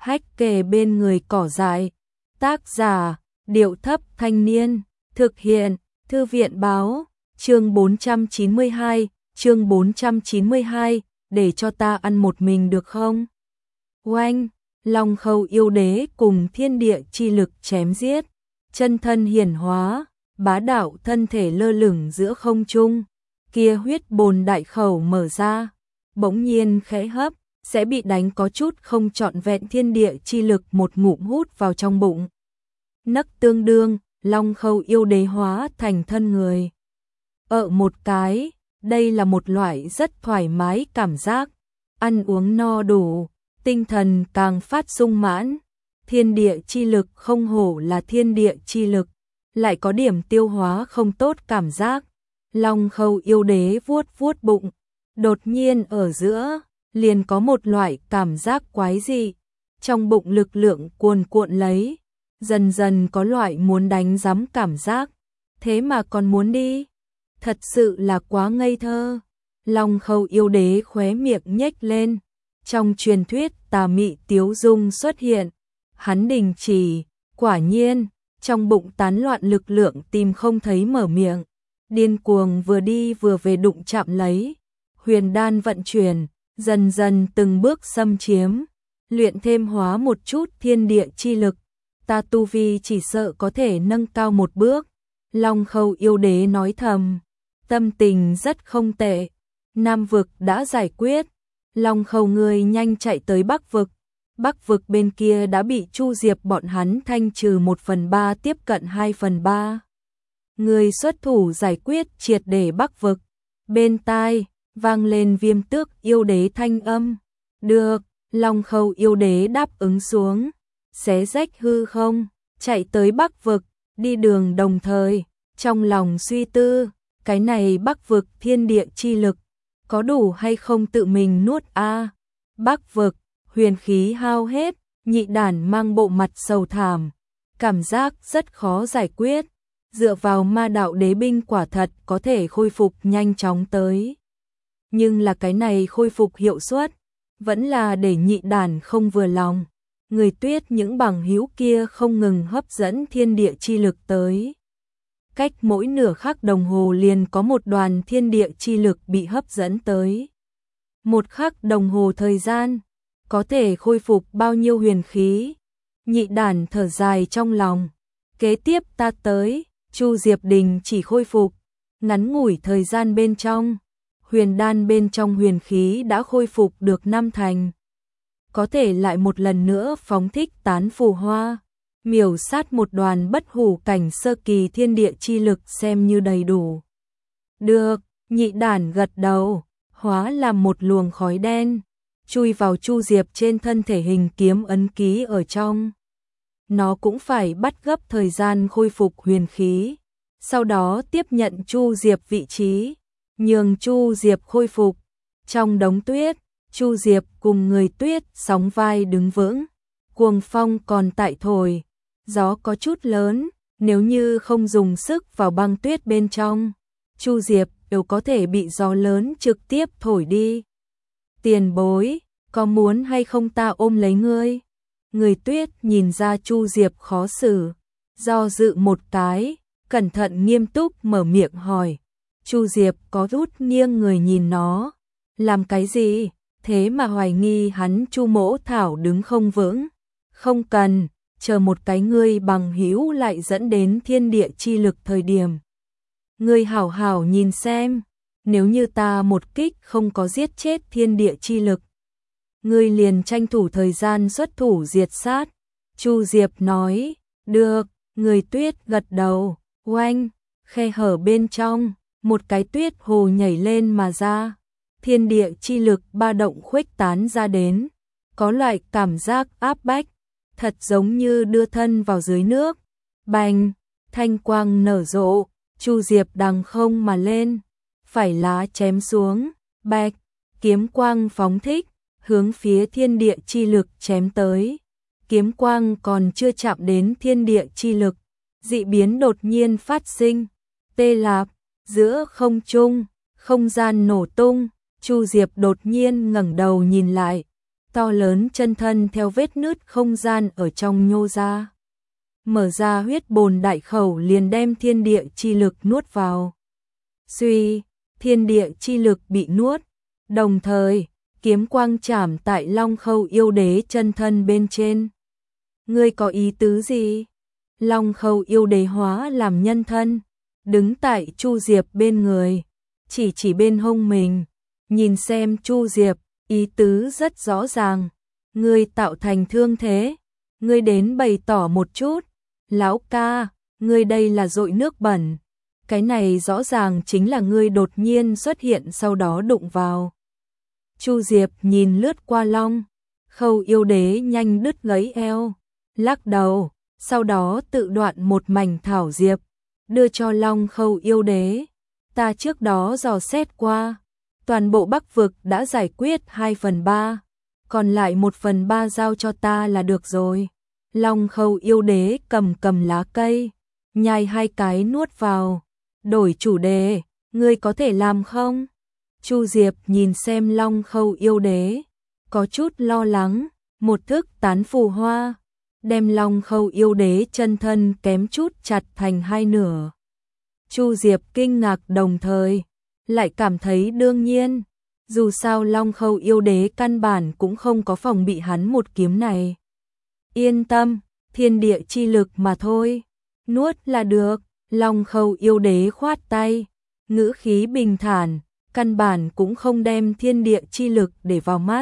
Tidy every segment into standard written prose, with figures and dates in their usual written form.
hách kề bên người cỏ dại. Tác giả, Điệu Thấp Thanh Niên. Thực hiện, Thư viện Báo. Chương 492, để cho ta ăn một mình được không? Oanh, Long Khâu yêu đế cùng thiên địa chi lực chém giết, chân thân hiển hóa, bá đạo thân thể lơ lửng giữa không trung, kia huyết bồn đại khẩu mở ra, bỗng nhiên khẽ hấp, sẽ bị đánh có chút không trọn vẹn thiên địa chi lực một ngụm hút vào trong bụng. Nấc tương đương, Long Khâu yêu đế hóa thành thân người. Một cái, đây là một loại rất thoải mái cảm giác, ăn uống no đủ, tinh thần càng phát sung mãn, thiên địa chi lực không hổ là thiên địa chi lực, lại có điểm tiêu hóa không tốt cảm giác. Long Khâu yêu đế vuốt vuốt bụng, đột nhiên ở giữa, liền có một loại cảm giác quái dị, trong bụng lực lượng cuồn cuộn lấy, dần dần có loại muốn đánh giấm cảm giác, thế mà còn muốn đi, thật sự là quá ngây thơ. Long Khâu yêu đế khóe miệng nhếch lên, trong truyền thuyết tà mị tiếu dung xuất hiện, hắn đình chỉ, quả nhiên, trong bụng tán loạn lực lượng tìm không thấy mở miệng, điên cuồng vừa đi vừa về đụng chạm lấy, huyền đan vận chuyển, dần dần từng bước xâm chiếm, luyện thêm hóa một chút thiên địa chi lực, ta tu vi chỉ sợ có thể nâng cao một bước. Long Khâu yêu đế nói thầm, tâm tình rất không tệ, Nam vực đã giải quyết, Long Khâu ngươi nhanh chạy tới Bắc vực. Bắc vực bên kia đã bị Chu Diệp bọn hắn thanh trừ 1/3 tiếp cận 2/3. Người xuất thủ giải quyết triệt để Bắc vực. Bên tai, vang lên Viêm Tước yêu đế thanh âm. Được, Long Khâu yêu đế đáp ứng xuống. Xé rách hư không, chạy tới Bắc vực, đi đường đồng thời, trong lòng suy tư, cái này Bắc vực thiên địa chi lực, có đủ hay không tự mình nuốt a? Bắc vực, huyền khí hao hết, Nhị Đản mang bộ mặt sầu thảm, cảm giác rất khó giải quyết, dựa vào ma đạo đế binh quả thật có thể khôi phục nhanh chóng tới. Nhưng là cái này khôi phục hiệu suất, vẫn là để Nhị Đản không vừa lòng. Người Tuyết những bằng hữu kia không ngừng hấp dẫn thiên địa chi lực tới. Cách mỗi nửa khắc đồng hồ liền có một đoàn thiên địa chi lực bị hấp dẫn tới. Một khắc đồng hồ thời gian, có thể khôi phục bao nhiêu huyền khí. Nhị Đản thở dài trong lòng. Kế tiếp ta tới, Chu Diệp Đình chỉ khôi phục. Ngắn ngủi thời gian bên trong, huyền đan bên trong huyền khí đã khôi phục được 5 thành. Có thể lại một lần nữa phóng thích tán phù hoa, miểu sát một đoàn bất hủ cảnh sơ kỳ thiên địa chi lực xem như đầy đủ. Được, Nhị Đản gật đầu, hóa làm một luồng khói đen, chui vào Chu Diệp trên thân thể hình kiếm ấn ký ở trong. Nó cũng phải bắt gấp thời gian khôi phục huyền khí, sau đó tiếp nhận Chu Diệp vị trí, nhường Chu Diệp khôi phục. Trong đống tuyết, Chu Diệp cùng người Tuyết sóng vai đứng vững, cuồng phong còn tại thổi, gió có chút lớn, nếu như không dùng sức vào băng tuyết bên trong, Chu Diệp đều có thể bị gió lớn trực tiếp thổi đi. Tiền bối, có muốn hay không ta ôm lấy ngươi? Người Tuyết nhìn ra Chu Diệp khó xử, do dự một cái, cẩn thận nghiêm túc mở miệng hỏi. Chu Diệp có rút nghiêng người nhìn nó, làm cái gì? Thế mà hoài nghi hắn Chu Mỗ Thảo đứng không vững. Không cần, chờ một cái ngươi bằng hữu lại dẫn đến thiên địa chi lực thời điểm. Ngươi hảo hảo nhìn xem, nếu như ta một kích không có giết chết thiên địa chi lực, ngươi liền tranh thủ thời gian xuất thủ diệt sát. Chu Diệp nói, được, người Tuyết gật đầu, oanh, khe hở bên trong, một cái tuyết hồ nhảy lên mà ra. Thiên địa chi lực ba động khuếch tán ra đến, có loại cảm giác áp bách, thật giống như đưa thân vào dưới nước. Bành, thanh quang nở rộ, Chu Diệp đằng không mà lên, phải lá chém xuống, bạch, kiếm quang phóng thích, hướng phía thiên địa chi lực chém tới. Kiếm quang còn chưa chạm đến thiên địa chi lực, dị biến đột nhiên phát sinh, tê lạp, giữa không trung, không gian nổ tung. Chu Diệp đột nhiên ngẩng đầu nhìn lại, to lớn chân thân theo vết nứt không gian ở trong nhô ra. Mở ra huyết bồn đại khẩu liền đem thiên địa chi lực nuốt vào. Suy, thiên địa chi lực bị nuốt, đồng thời, kiếm quang chạm tại Long Khâu yêu đế chân thân bên trên. Ngươi có ý tứ gì? Long Khâu yêu đế hóa làm nhân thân, đứng tại Chu Diệp bên người, chỉ bên hông mình, nhìn xem Chu Diệp, ý tứ rất rõ ràng. Ngươi tạo thành thương thế, ngươi đến bày tỏ một chút. Lão ca, ngươi đây là dội nước bẩn. Cái này rõ ràng chính là ngươi đột nhiên xuất hiện sau đó đụng vào. Chu Diệp nhìn lướt qua Long Khâu yêu đế nhanh đứt gãy eo, lắc đầu, sau đó tự đoạn một mảnh thảo diệp, đưa cho Long Khâu yêu đế. Ta trước đó dò xét qua, toàn bộ Bắc vực đã giải quyết 2/3, còn lại 1/3 giao cho ta là được rồi. Long Khâu yêu đế cầm lá cây, nhai 2 cái nuốt vào, đổi chủ đề, ngươi có thể làm không? Chu Diệp nhìn xem Long Khâu yêu đế, có chút lo lắng, một thức tán phù hoa, đem Long Khâu yêu đế chân thân kém chút chặt thành 2 nửa. Chu Diệp kinh ngạc đồng thời, lại cảm thấy đương nhiên, dù sao Long Khâu yêu đế căn bản cũng không có phòng bị hắn một kiếm này. Yên tâm, thiên địa chi lực mà thôi, nuốt là được. Long Khâu yêu đế khoát tay, ngữ khí bình thản, căn bản cũng không đem thiên địa chi lực để vào mắt.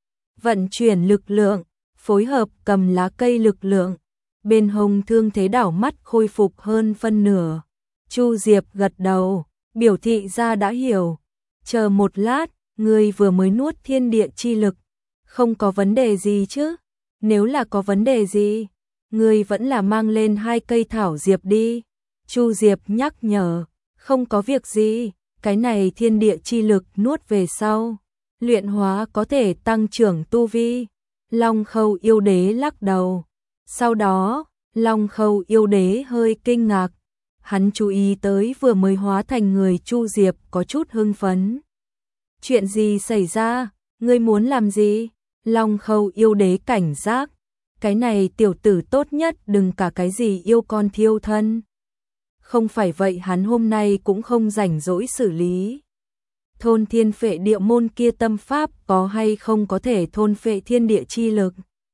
Vận chuyển lực lượng, phối hợp cầm lá cây lực lượng, bên hông thương thế đảo mắt khôi phục hơn phân nửa. Chu Diệp gật đầu, biểu thị ra đã hiểu. Chờ một lát, ngươi vừa mới nuốt thiên địa chi lực, không có vấn đề gì chứ? Nếu là có vấn đề gì, ngươi vẫn là mang lên 2 cây thảo diệp đi. Chu Diệp nhắc nhở, không có việc gì, cái này thiên địa chi lực nuốt về sau, luyện hóa có thể tăng trưởng tu vi. Long Khâu yêu đế lắc đầu. Sau đó, Long Khâu yêu đế hơi kinh ngạc, hắn chú ý tới vừa mới hóa thành người Chu Diệp có chút hưng phấn. Chuyện gì xảy ra, ngươi muốn làm gì? Long Khâu yêu đế cảnh giác, cái này tiểu tử tốt nhất đừng cả cái gì yêu con thiêu thân. Không phải vậy hắn hôm nay cũng không rảnh rỗi xử lý. Thôn thiên phệ địa môn kia tâm pháp có hay không có thể thôn phệ thiên địa chi lực?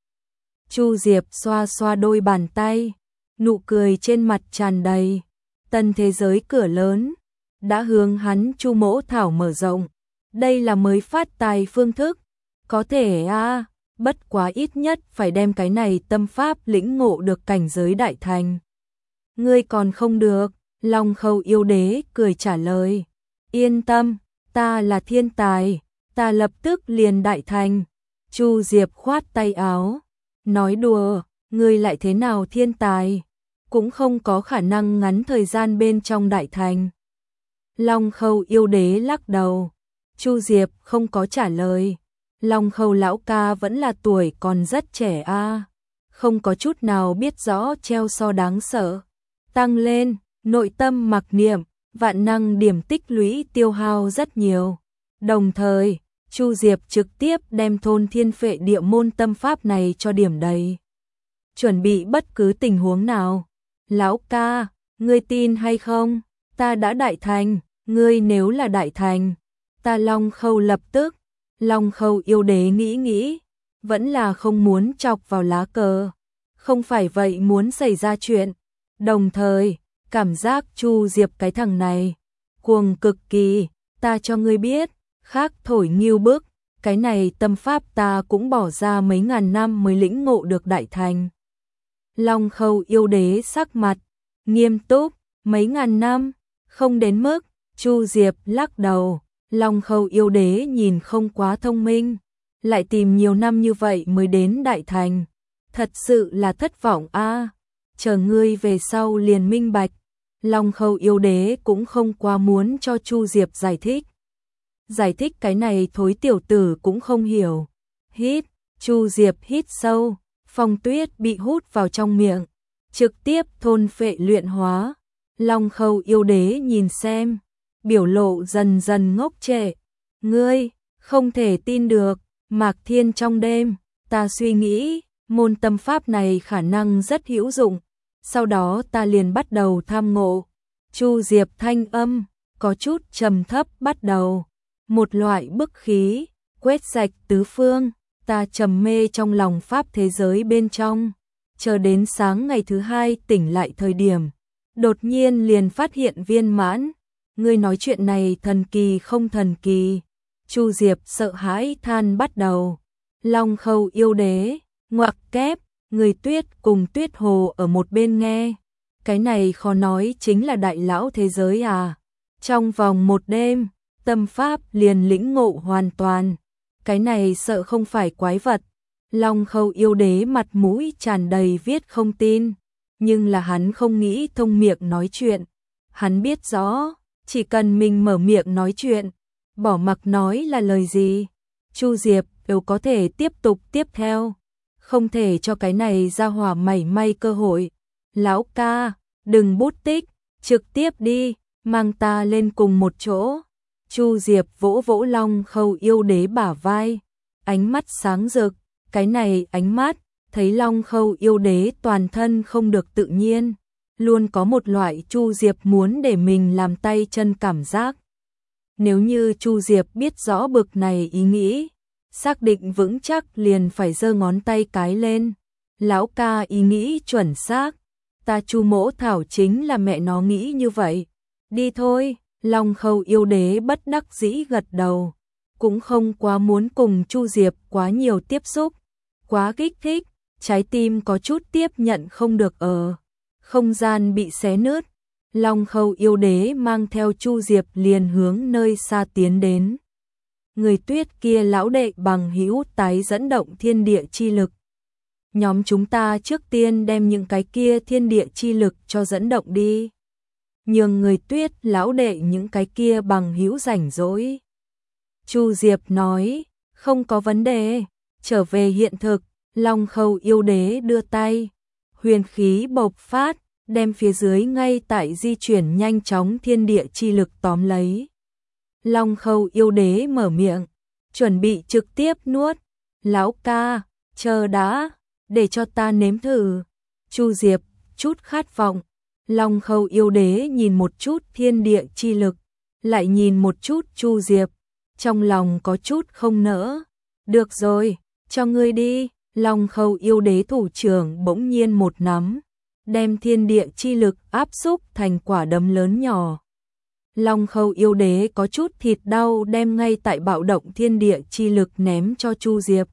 Chu Diệp xoa xoa đôi bàn tay, nụ cười trên mặt tràn đầy. Tân thế giới cửa lớn, đã hướng hắn Chu Mỗ Thảo mở rộng. Đây là mới phát tài phương thức. Có thể bất quá ít nhất phải đem cái này tâm pháp lĩnh ngộ được cảnh giới đại thành. Ngươi còn không được, Long Khâu yêu đế cười trả lời. Yên tâm, ta là thiên tài, ta lập tức liền đại thành. Chu Diệp khoát tay áo, nói đùa, ngươi lại thế nào thiên tài, cũng không có khả năng ngắn thời gian bên trong đại thành. Long Khâu yêu đế lắc đầu, Chu Diệp không có trả lời. Long Khâu lão ca vẫn là tuổi còn rất trẻ không có chút nào biết rõ treo so đáng sợ. Tăng lên, nội tâm mặc niệm, vạn năng điểm tích lũy tiêu hao rất nhiều. Đồng thời, Chu Diệp trực tiếp đem thôn thiên phệ địa môn tâm pháp này cho điểm đầy. Chuẩn bị bất cứ tình huống nào. Lão ca, ngươi tin hay không? Ta đã đại thành, ngươi nếu là đại thành, ta Long Khâu lập tức. Long Khâu yêu đế nghĩ, vẫn là không muốn chọc vào lá cờ. Không phải vậy muốn xảy ra chuyện. Đồng thời, cảm giác Chu Diệp cái thằng này cuồng cực kỳ, ta cho ngươi biết, khác thổi nghiêu bức, cái này tâm pháp ta cũng bỏ ra mấy ngàn năm mới lĩnh ngộ được đại thành. Long Khâu yêu đế sắc mặt nghiêm túc, mấy ngàn năm, không đến mức. Chu Diệp lắc đầu, Long Khâu yêu đế nhìn không quá thông minh, lại tìm nhiều năm như vậy mới đến đại thành, thật sự là thất vọng chờ ngươi về sau liền minh bạch. Long Khâu yêu đế cũng không quá muốn cho Chu Diệp giải thích. Giải thích cái này thối tiểu tử cũng không hiểu. Hít, Chu Diệp hít sâu, phong tuyết bị hút vào trong miệng, trực tiếp thôn phệ luyện hóa. Long Khâu yêu đế nhìn xem, biểu lộ dần dần ngốc trệ. Ngươi, không thể tin được, Mạc Thiên trong đêm, ta suy nghĩ, môn tâm pháp này khả năng rất hữu dụng, sau đó ta liền bắt đầu tham ngộ. Chu Diệp thanh âm, có chút trầm thấp bắt đầu. Một loại bức khí, quét sạch tứ phương, ta trầm mê trong lòng pháp thế giới bên trong. Chờ đến sáng ngày thứ hai tỉnh lại thời điểm, đột nhiên liền phát hiện viên mãn. Ngươi nói chuyện này thần kỳ không thần kỳ? Chu Diệp sợ hãi than bắt đầu. Long Khâu yêu đế, ngoặc kép, người Tuyết cùng Tuyết Hồ ở một bên nghe. Cái này khó nói chính là đại lão thế giới à? Trong vòng một đêm, tâm pháp liền lĩnh ngộ hoàn toàn. Cái này sợ không phải quái vật. Long Khâu yêu đế mặt mũi tràn đầy viết không tin, nhưng là hắn không nghĩ thông miệng nói chuyện. Hắn biết rõ, chỉ cần mình mở miệng nói chuyện, bỏ mặc nói là lời gì, Chu Diệp đều có thể tiếp tục tiếp theo, không thể cho cái này ra hỏa mảy may cơ hội. Lão ca, đừng bút tích, trực tiếp đi, mang ta lên cùng một chỗ. Chu Diệp vỗ vỗ Long Khâu yêu đế bả vai, ánh mắt sáng rực, cái này ánh mắt, thấy Long Khâu yêu đế toàn thân không được tự nhiên, luôn có một loại Chu Diệp muốn để mình làm tay chân cảm giác. Nếu như Chu Diệp biết rõ bực này ý nghĩ, xác định vững chắc liền phải giơ ngón tay cái lên. Lão ca ý nghĩ chuẩn xác, ta Chu mỗ thảo chính là mẹ nó nghĩ như vậy. Đi thôi, Long Khâu yêu đế bất đắc dĩ gật đầu, cũng không quá muốn cùng Chu Diệp quá nhiều tiếp xúc, quá kích thích, trái tim có chút tiếp nhận không được không gian bị xé nứt. Long Khâu yêu đế mang theo Chu Diệp liền hướng nơi xa tiến đến. Người Tuyết kia lão đệ bằng hữu tái dẫn động thiên địa chi lực. Nhóm chúng ta trước tiên đem những cái kia thiên địa chi lực cho dẫn động đi. Nhường người Tuyết lão đệ những cái kia bằng hữu rảnh rỗi. Chu Diệp nói, không có vấn đề, trở về hiện thực. Long Khâu yêu đế đưa tay, huyền khí bộc phát, đem phía dưới ngay tại di chuyển nhanh chóng thiên địa chi lực tóm lấy. Long Khâu yêu đế mở miệng, chuẩn bị trực tiếp nuốt. Lão ca, chờ đã, để cho ta nếm thử. Chu Diệp, chút khát vọng. Long Khâu yêu đế nhìn một chút thiên địa chi lực, lại nhìn một chút Chu Diệp, trong lòng có chút không nỡ. Được rồi, cho ngươi đi. Long Khâu yêu đế thủ trưởng bỗng nhiên một nắm, đem thiên địa chi lực áp xúc thành quả đấm lớn nhỏ. Long Khâu yêu đế có chút thịt đau đem ngay tại bạo động thiên địa chi lực ném cho Chu Diệp.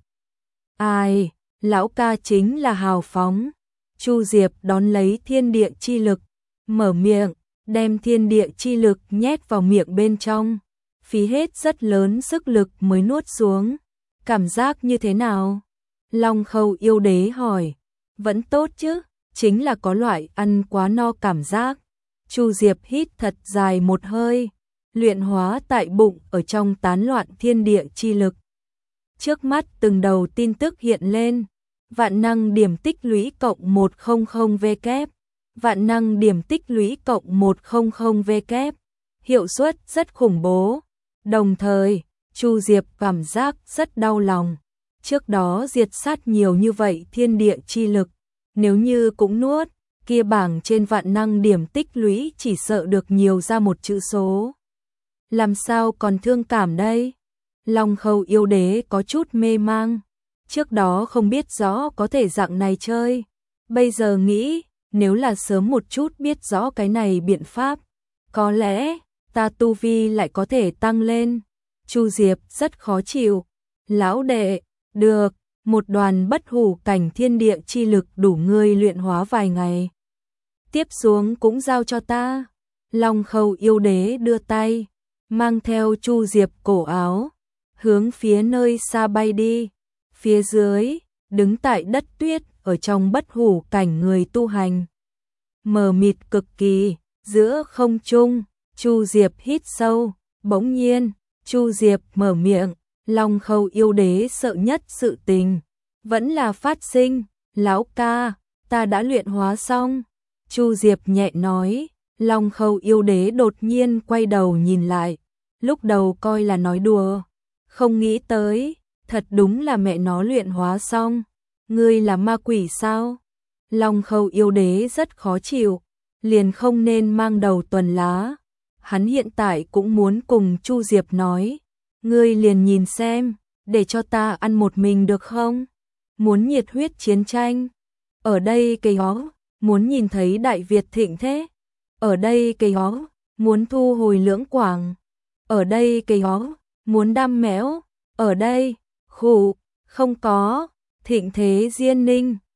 Ai, lão ca chính là hào phóng. Chu Diệp đón lấy thiên địa chi lực, mở miệng, đem thiên địa chi lực nhét vào miệng bên trong, phí hết rất lớn sức lực mới nuốt xuống. Cảm giác như thế nào? Long Khâu yêu đế hỏi. Vẫn tốt chứ, chính là có loại ăn quá no cảm giác. Chu Diệp hít thật dài một hơi, luyện hóa tại bụng ở trong tán loạn thiên địa chi lực. Trước mắt từng đầu tin tức hiện lên, vạn năng điểm tích lũy cộng 100W, vạn năng điểm tích lũy cộng 100W, hiệu suất rất khủng bố. Đồng thời, Chu Diệp cảm giác rất đau lòng. Trước đó diệt sát nhiều như vậy thiên địa chi lực, nếu như cũng nuốt, kia bảng trên vạn năng điểm tích lũy chỉ sợ được nhiều ra một chữ số. Làm sao còn thương cảm đây? Long Khâu yêu đế có chút mê mang. Trước đó không biết rõ có thể dạng này chơi. Bây giờ nghĩ, nếu là sớm một chút biết rõ cái này biện pháp, có lẽ ta tu vi lại có thể tăng lên. Chu Diệp rất khó chịu. Lão đệ, được, một đoàn bất hủ cảnh thiên địa chi lực đủ ngươi luyện hóa vài ngày. Tiếp xuống cũng giao cho ta. Long Khâu yêu đế đưa tay, mang theo Chu Diệp cổ áo, hướng phía nơi xa bay đi. Phía dưới, đứng tại đất tuyết ở trong bất hủ cảnh người tu hành. Mờ mịt cực kỳ, giữa không trung, Chu Diệp hít sâu, bỗng nhiên, Chu Diệp mở miệng. Long Khâu yêu đế sợ nhất sự tình vẫn là phát sinh. Lão ca, ta đã luyện hóa xong. Chu Diệp nhẹ nói. Long Khâu yêu đế đột nhiên quay đầu nhìn lại, lúc đầu coi là nói đùa, không nghĩ tới thật đúng là mẹ nó luyện hóa xong, ngươi là ma quỷ sao? Long Khâu yêu đế rất khó chịu, liền không nên mang đầu tuần lá. Hắn hiện tại cũng muốn cùng Chu Diệp nói, ngươi liền nhìn xem, để cho ta ăn một mình được không? Muốn nhiệt huyết chiến tranh, ở đây cây hó, muốn nhìn thấy Đại Việt thịnh thế, ở đây cây hó, muốn thu hồi Lưỡng Quảng, ở đây cây hó, muốn đam mẽo, ở đây, khụ, không có, thịnh thế Diên Ninh.